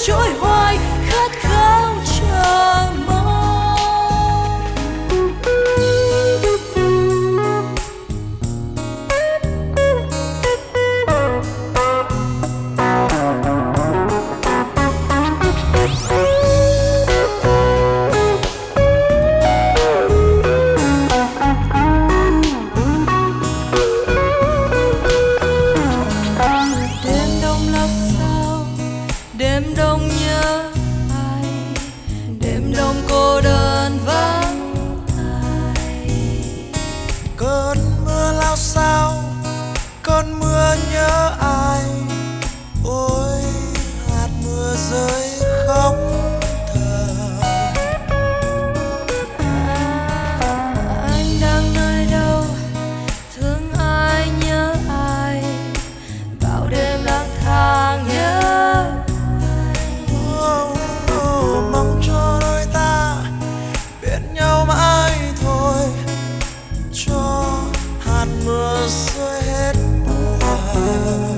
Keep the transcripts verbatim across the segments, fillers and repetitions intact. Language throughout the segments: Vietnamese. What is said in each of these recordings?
trôi hoài khát khao chờ mong. Đêm đông nhớ ai, đêm đông cô đơn vắng ai. Cơn mưa lao sao, cơn mưa nhớ ai. Ôi hạt mưa rơi khóc thầm. À, anh đang nơi đâu, thương ai nhớ ai, bao đêm lang thang nhớ. Mong cho đôi ta bên nhau mãi thôi, cho hạt mưa rơi hết buồn.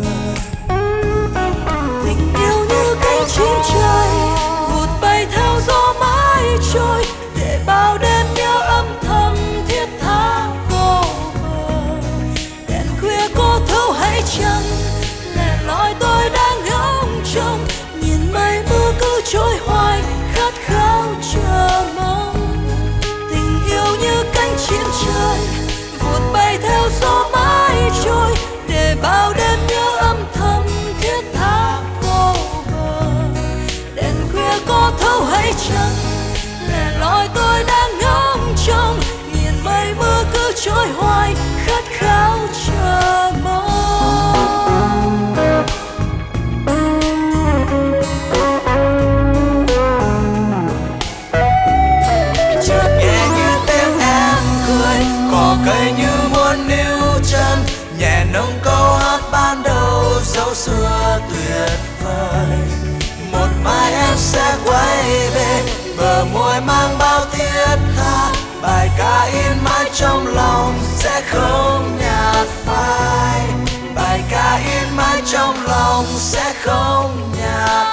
Tình yêu như cánh chim trời vụt bay theo gió mãi trôi, để bao đêm nhớ âm thầm thiết tha vô bờ. Đèn khuya cô thâu hay chăng, lẻ loi tôi đang ngóng trông, nhìn mây mưa cứ trôi hoài khát khao chờ mong. Tình yêu như cánh chim trời vụt bay theo gió mãi trôi, để bao đêm nhớ âm thầm thiết tha vô bờ. Đèn khuya có thấu hay chăng, lẻ loi tôi đang ngóng trông, nhìn mây mưa cứ trôi hoài khát khao chờ mong. Cây như muốn níu chân, nhẹ nồng câu hát ban đầu dấu xưa tuyệt vời. Một mai em sẽ quay về, bờ môi mang bao thiết tha, bài ca in mãi trong lòng sẽ không nhạt phai. Bài ca in mãi trong lòng sẽ không nhạt